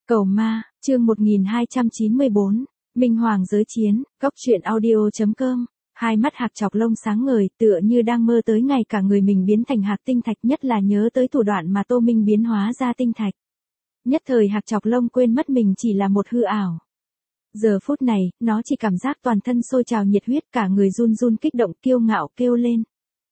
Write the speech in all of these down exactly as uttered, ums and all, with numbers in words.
Cầu ma, chương một nghìn hai trăm chín mươi bốn, Minh Hoàng giới chiến, góc truyện audio.com. Hai mắt Hạc Chọc Lông sáng ngời, tựa như đang mơ tới ngày cả người mình biến thành hạc tinh thạch, nhất là nhớ tới thủ đoạn mà Tô Minh biến hóa ra tinh thạch. Nhất thời Hạc Chọc Lông quên mất mình chỉ là một hư ảo. Giờ phút này, nó chỉ cảm giác toàn thân sôi trào nhiệt huyết, cả người run run kích động, kiêu ngạo kêu lên.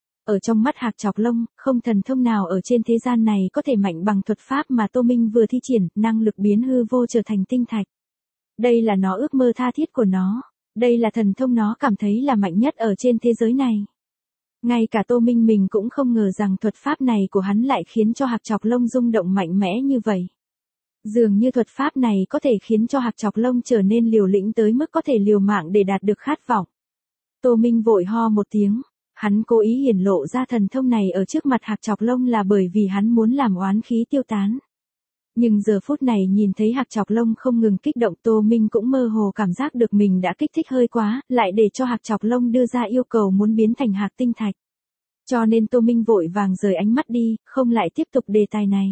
Ở trong mắt Hạc Chọc Lông, không thần thông nào ở trên thế gian này có thể mạnh bằng thuật pháp mà Tô Minh vừa thi triển, năng lực biến hư vô trở thành tinh thạch. Đây là nó ước mơ tha thiết của nó. Đây là thần thông nó cảm thấy là mạnh nhất ở trên thế giới này. Ngay cả Tô Minh mình cũng không ngờ rằng thuật pháp này của hắn lại khiến cho Hạc Chọc Lông rung động mạnh mẽ như vậy. Dường như thuật pháp này có thể khiến cho Hạc Chọc Lông trở nên liều lĩnh tới mức có thể liều mạng để đạt được khát vọng. Tô Minh vội ho một tiếng. Hắn cố ý hiển lộ ra thần thông này ở trước mặt Hạc Chọc Lông là bởi vì hắn muốn làm oán khí tiêu tán. Nhưng giờ phút này nhìn thấy Hạc Chọc Lông không ngừng kích động, Tô Minh cũng mơ hồ cảm giác được mình đã kích thích hơi quá, lại để cho Hạc Chọc Lông đưa ra yêu cầu muốn biến thành hạc tinh thạch. Cho nên Tô Minh vội vàng rời ánh mắt đi, không lại tiếp tục đề tài này.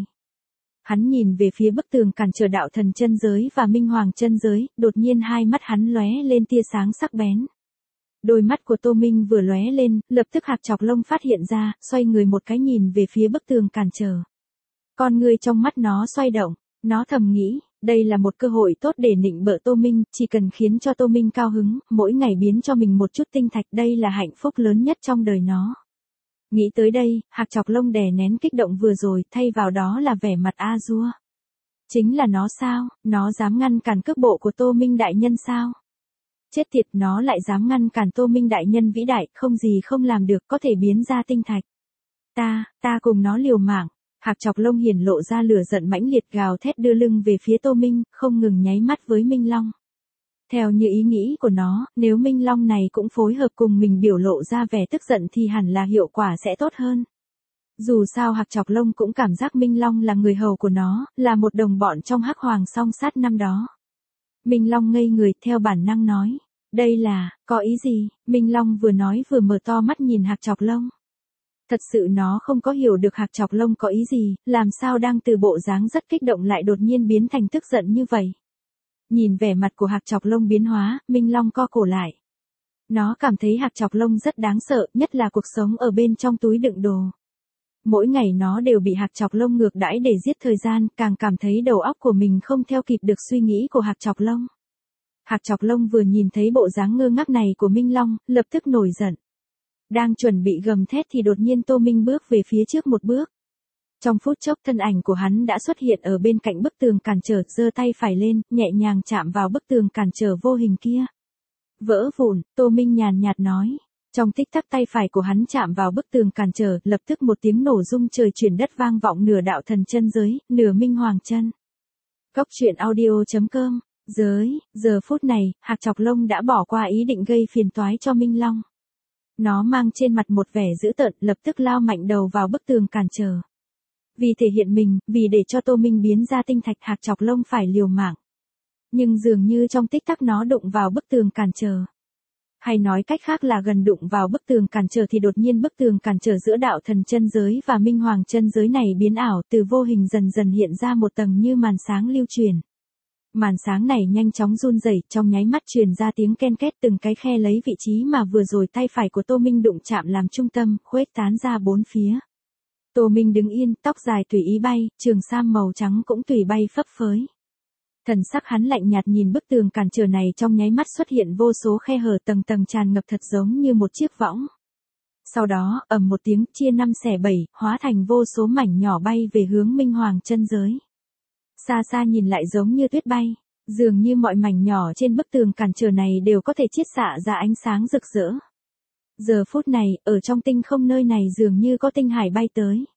Hắn nhìn về phía bức tường cản trở đạo thần chân giới và Minh Hoàng chân giới, đột nhiên hai mắt hắn lóe lên tia sáng sắc bén. Đôi mắt của Tô Minh vừa lóe lên, lập tức Hạc Chọc Lông phát hiện ra, xoay người một cái nhìn về phía bức tường cản trở. Con người trong mắt nó xoay động, nó thầm nghĩ, đây là một cơ hội tốt để nịnh bợ Tô Minh, chỉ cần khiến cho Tô Minh cao hứng, mỗi ngày biến cho mình một chút tinh thạch, đây là hạnh phúc lớn nhất trong đời nó. Nghĩ tới đây, Hạc Chọc Lông đè nén kích động vừa rồi, thay vào đó là vẻ mặt a dua. Chính là nó sao, nó dám ngăn cản cước bộ của Tô Minh đại nhân sao? Chết tiệt, nó lại dám ngăn cản Tô Minh đại nhân vĩ đại, không gì không làm được, có thể biến ra tinh thạch. Ta, ta cùng nó liều mạng. Hạc Chọc Lông hiển lộ ra lửa giận mãnh liệt, gào thét đưa lưng về phía Tô Minh, không ngừng nháy mắt với Minh Long. Theo như ý nghĩ của nó, nếu Minh Long này cũng phối hợp cùng mình biểu lộ ra vẻ tức giận thì hẳn là hiệu quả sẽ tốt hơn. Dù sao Hạc Chọc Lông cũng cảm giác Minh Long là người hầu của nó, là một đồng bọn trong Hắc Hoàng song sát năm đó. Minh Long ngây người, theo bản năng nói, đây là, có ý gì? Minh Long vừa nói vừa mở to mắt nhìn Hạc Chọc Lông. Thật sự nó không có hiểu được Hạc Chọc Lông có ý gì, làm sao đang từ bộ dáng rất kích động lại đột nhiên biến thành tức giận như vậy. Nhìn vẻ mặt của Hạc Chọc Lông biến hóa, Minh Long co cổ lại. Nó cảm thấy Hạc Chọc Lông rất đáng sợ, nhất là cuộc sống ở bên trong túi đựng đồ. Mỗi ngày nó đều bị Hạc Chọc Lông ngược đãi để giết thời gian, càng cảm thấy đầu óc của mình không theo kịp được suy nghĩ của Hạc Chọc Lông. Hạc Chọc Lông vừa nhìn thấy bộ dáng ngơ ngác này của Minh Long, lập tức nổi giận. Đang chuẩn bị gầm thét thì đột nhiên Tô Minh bước về phía trước một bước. Trong phút chốc thân ảnh của hắn đã xuất hiện ở bên cạnh bức tường cản trở, giơ tay phải lên, nhẹ nhàng chạm vào bức tường cản trở vô hình kia. Vỡ vụn, Tô Minh nhàn nhạt nói. Trong tích tắc tay phải của hắn chạm vào bức tường cản trở, lập tức một tiếng nổ rung trời chuyển đất vang vọng nửa đạo thần chân giới, nửa Minh Hoàng chân. Góc truyện audio.com. Giới, giờ phút này, Hạc Chọc Lông đã bỏ qua ý định gây phiền toái cho Minh Long. Nó mang trên mặt một vẻ dữ tợn, lập tức lao mạnh đầu vào bức tường cản trở. Vì thể hiện mình, vì để cho Tô Minh biến ra tinh thạch, Hạc Chọc Lông phải liều mạng. Nhưng dường như trong tích tắc nó đụng vào bức tường cản trở. Hay nói cách khác là gần đụng vào bức tường cản trở thì đột nhiên bức tường cản trở giữa đạo thần chân giới và Minh Hoàng chân giới này biến ảo, từ vô hình dần dần hiện ra một tầng như màn sáng lưu truyền. Màn sáng này nhanh chóng run rẩy, trong nháy mắt truyền ra tiếng ken két, từng cái khe lấy vị trí mà vừa rồi tay phải của Tô Minh đụng chạm làm trung tâm, khuếch tán ra bốn phía. Tô Minh đứng yên, tóc dài tùy ý bay, trường sam màu trắng cũng tùy bay phấp phới. Thần sắc hắn lạnh nhạt nhìn bức tường cản trở này, trong nháy mắt xuất hiện vô số khe hở tầng tầng tràn ngập thật giống như một chiếc võng. Sau đó, ầm một tiếng, chia năm xẻ bảy, hóa thành vô số mảnh nhỏ bay về hướng Minh Hoàng chân giới. Xa xa nhìn lại giống như tuyết bay, dường như mọi mảnh nhỏ trên bức tường cản trở này đều có thể chiết xạ ra ánh sáng rực rỡ. Giờ phút này, ở trong tinh không nơi này dường như có tinh hải bay tới.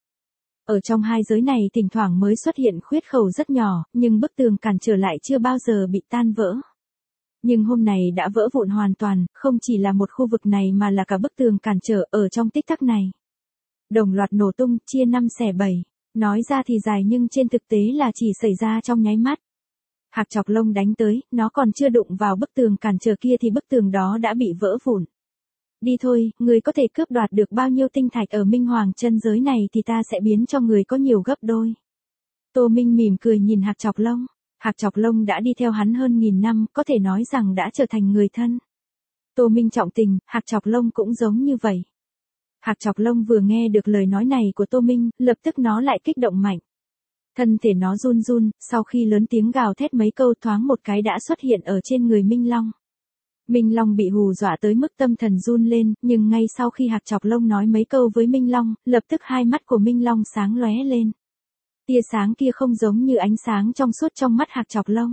Ở trong hai giới này thỉnh thoảng mới xuất hiện khuyết khẩu rất nhỏ, nhưng bức tường cản trở lại chưa bao giờ bị tan vỡ. Nhưng hôm nay đã vỡ vụn hoàn toàn, không chỉ là một khu vực này mà là cả bức tường cản trở ở trong tích tắc này. Đồng loạt nổ tung, chia năm xẻ bảy. Nói ra thì dài nhưng trên thực tế là chỉ xảy ra trong nháy mắt. Hạc Chọc Lông đánh tới, nó còn chưa đụng vào bức tường cản trở kia thì bức tường đó đã bị vỡ vụn. Đi thôi, người có thể cướp đoạt được bao nhiêu tinh thạch ở Minh Hoàng chân giới này thì ta sẽ biến cho người có nhiều gấp đôi. Tô Minh mỉm cười nhìn Hạc Chọc Lông. Hạc Chọc Lông đã đi theo hắn hơn nghìn năm, có thể nói rằng đã trở thành người thân. Tô Minh trọng tình, Hạc Chọc Lông cũng giống như vậy. Hạc Chọc Lông vừa nghe được lời nói này của Tô Minh, lập tức nó lại kích động mạnh. Thân thể nó run run, sau khi lớn tiếng gào thét mấy câu thoáng một cái đã xuất hiện ở trên người Minh Long. Minh Long bị hù dọa tới mức tâm thần run lên, nhưng ngay sau khi Hạc Chọc Lông nói mấy câu với Minh Long, lập tức hai mắt của Minh Long sáng lóe lên. Tia sáng kia không giống như ánh sáng trong suốt trong mắt Hạc Chọc Lông.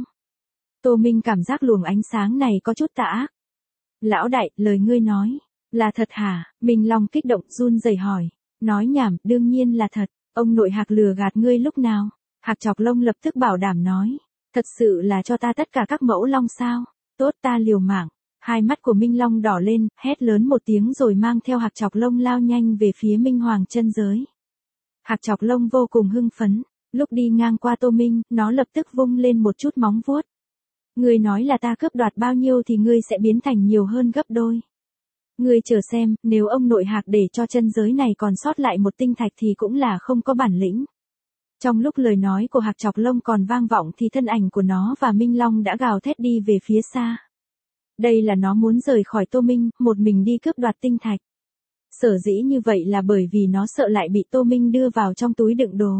Tô Minh cảm giác luồng ánh sáng này có chút tà ác. Lão đại, lời ngươi nói, là thật hả? Minh Long kích động run rẩy hỏi. Nói nhảm, đương nhiên là thật, ông nội Hạc lừa gạt ngươi lúc nào? Hạc Chọc Lông lập tức bảo đảm nói. Thật sự là cho ta tất cả các mẫu long sao? Tốt, ta liều mạng. Hai mắt của Minh Long đỏ lên, hét lớn một tiếng rồi mang theo Hạc Chọc Lông lao nhanh về phía Minh Hoàng chân giới. Hạc Chọc Lông vô cùng hưng phấn, lúc đi ngang qua Tô Minh, nó lập tức vung lên một chút móng vuốt. Ngươi nói là ta cướp đoạt bao nhiêu thì ngươi sẽ biến thành nhiều hơn gấp đôi. Ngươi chờ xem, nếu ông nội Hạc để cho chân giới này còn sót lại một tinh thạch thì cũng là không có bản lĩnh. Trong lúc lời nói của Hạc Chọc Lông còn vang vọng thì thân ảnh của nó và Minh Long đã gào thét đi về phía xa. Đây là nó muốn rời khỏi Tô Minh, một mình đi cướp đoạt tinh thạch. Sở dĩ như vậy là bởi vì nó sợ lại bị Tô Minh đưa vào trong túi đựng đồ.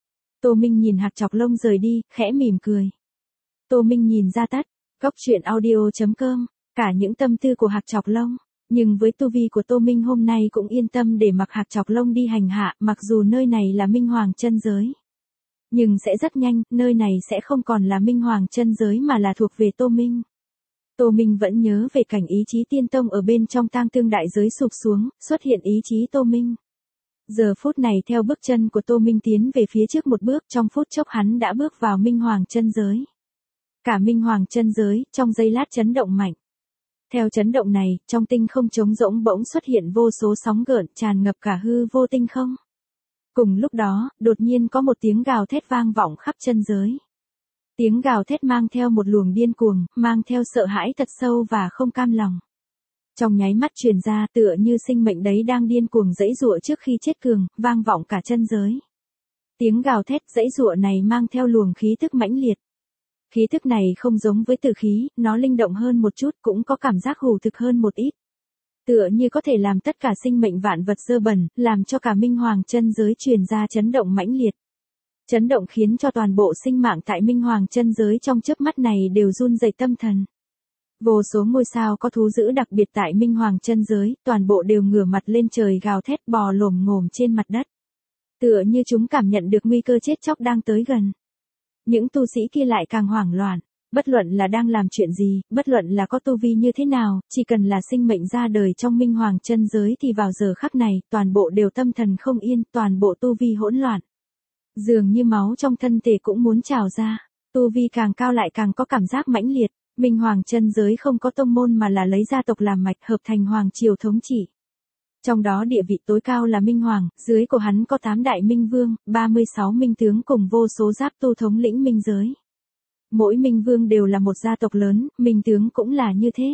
Tô Minh nhìn Hạc Chọc Lông rời đi, khẽ mỉm cười. Tô Minh nhìn ra tắt, góc truyện audio chấm com, cả những tâm tư của Hạc Chọc Lông. Nhưng với tu vi của Tô Minh hôm nay cũng yên tâm để mặc Hạc Chọc Lông đi hành hạ, mặc dù nơi này là Minh Hoàng chân giới. Nhưng sẽ rất nhanh, nơi này sẽ không còn là Minh Hoàng chân giới mà là thuộc về Tô Minh. Tô Minh vẫn nhớ về cảnh ý chí tiên tông ở bên trong tang thương đại giới sụp xuống, xuất hiện ý chí Tô Minh. Giờ phút này theo bước chân của Tô Minh tiến về phía trước một bước, trong phút chốc hắn đã bước vào Minh Hoàng chân giới. Cả Minh Hoàng chân giới, trong giây lát chấn động mạnh. Theo chấn động này, trong tinh không trống rỗng bỗng xuất hiện vô số sóng gợn tràn ngập cả hư vô tinh không. Cùng lúc đó, đột nhiên có một tiếng gào thét vang vọng khắp chân giới. Tiếng gào thét mang theo một luồng điên cuồng, mang theo sợ hãi thật sâu và không cam lòng. Trong nháy mắt truyền ra tựa như sinh mệnh đấy đang điên cuồng giãy giụa trước khi chết cường, vang vọng cả chân giới. Tiếng gào thét giãy giụa này mang theo luồng khí thức mãnh liệt. Khí thức này không giống với tử khí, nó linh động hơn một chút, cũng có cảm giác hủ thực hơn một ít. Tựa như có thể làm tất cả sinh mệnh vạn vật dơ bẩn, làm cho cả Minh Hoàng chân giới truyền ra chấn động mãnh liệt. Chấn động khiến cho toàn bộ sinh mạng tại Minh Hoàng chân giới trong chớp mắt này đều run rẩy tâm thần. Vô số ngôi sao có thú dữ đặc biệt tại Minh Hoàng chân giới, toàn bộ đều ngửa mặt lên trời gào thét bò lồm ngồm trên mặt đất. Tựa như chúng cảm nhận được nguy cơ chết chóc đang tới gần. Những tu sĩ kia lại càng hoảng loạn, bất luận là đang làm chuyện gì, bất luận là có tu vi như thế nào, chỉ cần là sinh mệnh ra đời trong Minh Hoàng chân giới thì vào giờ khắc này, toàn bộ đều tâm thần không yên, toàn bộ tu vi hỗn loạn. Dường như máu trong thân thể cũng muốn trào ra, tu vi càng cao lại càng có cảm giác mãnh liệt. Minh Hoàng chân giới không có tông môn mà là lấy gia tộc làm mạch hợp thành hoàng triều thống trị. Trong đó địa vị tối cao là Minh Hoàng, dưới của hắn có tám đại minh vương, ba mươi sáu minh tướng cùng vô số giáp tu thống lĩnh minh giới. Mỗi minh vương đều là một gia tộc lớn, minh tướng cũng là như thế.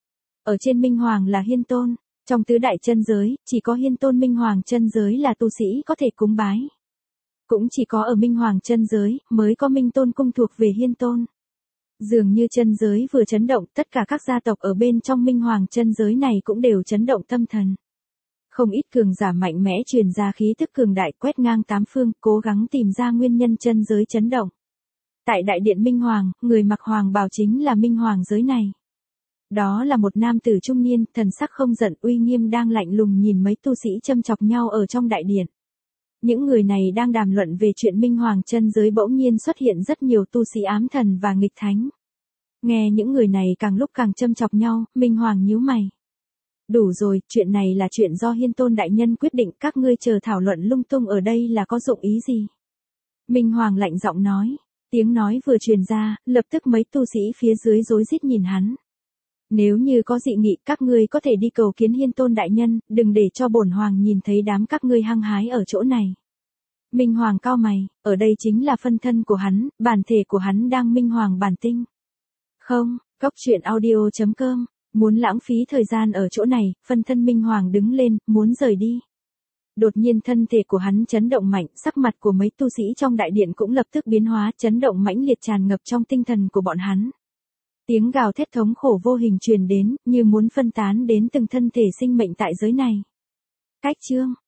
Ở trên Minh Hoàng là Hiên Tôn, trong tứ đại chân giới, chỉ có Hiên Tôn Minh Hoàng chân giới là tu sĩ có thể cúng bái. Cũng chỉ có ở Minh Hoàng chân giới, mới có Minh Tôn cung thuộc về Hiên Tôn. Dường như chân giới vừa chấn động, tất cả các gia tộc ở bên trong Minh Hoàng chân giới này cũng đều chấn động tâm thần. Không ít cường giả mạnh mẽ truyền ra khí tức cường đại quét ngang tám phương, cố gắng tìm ra nguyên nhân chân giới chấn động. Tại đại điện Minh Hoàng, người mặc hoàng bào chính là Minh Hoàng giới này. Đó là một nam tử trung niên, thần sắc không giận uy nghiêm đang lạnh lùng nhìn mấy tu sĩ châm chọc nhau ở trong đại điện. Những người này đang đàm luận về chuyện Minh Hoàng chân giới bỗng nhiên xuất hiện rất nhiều tu sĩ ám thần và nghịch thánh. Nghe những người này càng lúc càng châm chọc nhau, Minh Hoàng nhíu mày. Đủ rồi, chuyện này là chuyện do Hiên Tôn đại nhân quyết định, các ngươi chờ thảo luận lung tung ở đây là có dụng ý gì? Minh Hoàng lạnh giọng nói, tiếng nói vừa truyền ra, lập tức mấy tu sĩ phía dưới rối rít nhìn hắn. Nếu như có dị nghị, các ngươi có thể đi cầu kiến Hiên Tôn đại nhân, đừng để cho bổn hoàng nhìn thấy đám các ngươi hăng hái ở chỗ này. Minh Hoàng cau mày, ở đây chính là phân thân của hắn, bản thể của hắn đang Minh Hoàng bản tinh. Không, góc truyện audio chấm com, muốn lãng phí thời gian ở chỗ này, phân thân Minh Hoàng đứng lên, muốn rời đi. Đột nhiên thân thể của hắn chấn động mạnh, sắc mặt của mấy tu sĩ trong đại điện cũng lập tức biến hóa, chấn động mãnh liệt tràn ngập trong tinh thần của bọn hắn. Tiếng gào thét thống khổ vô hình truyền đến, như muốn phân tán đến từng thân thể sinh mệnh tại giới này. Cách chương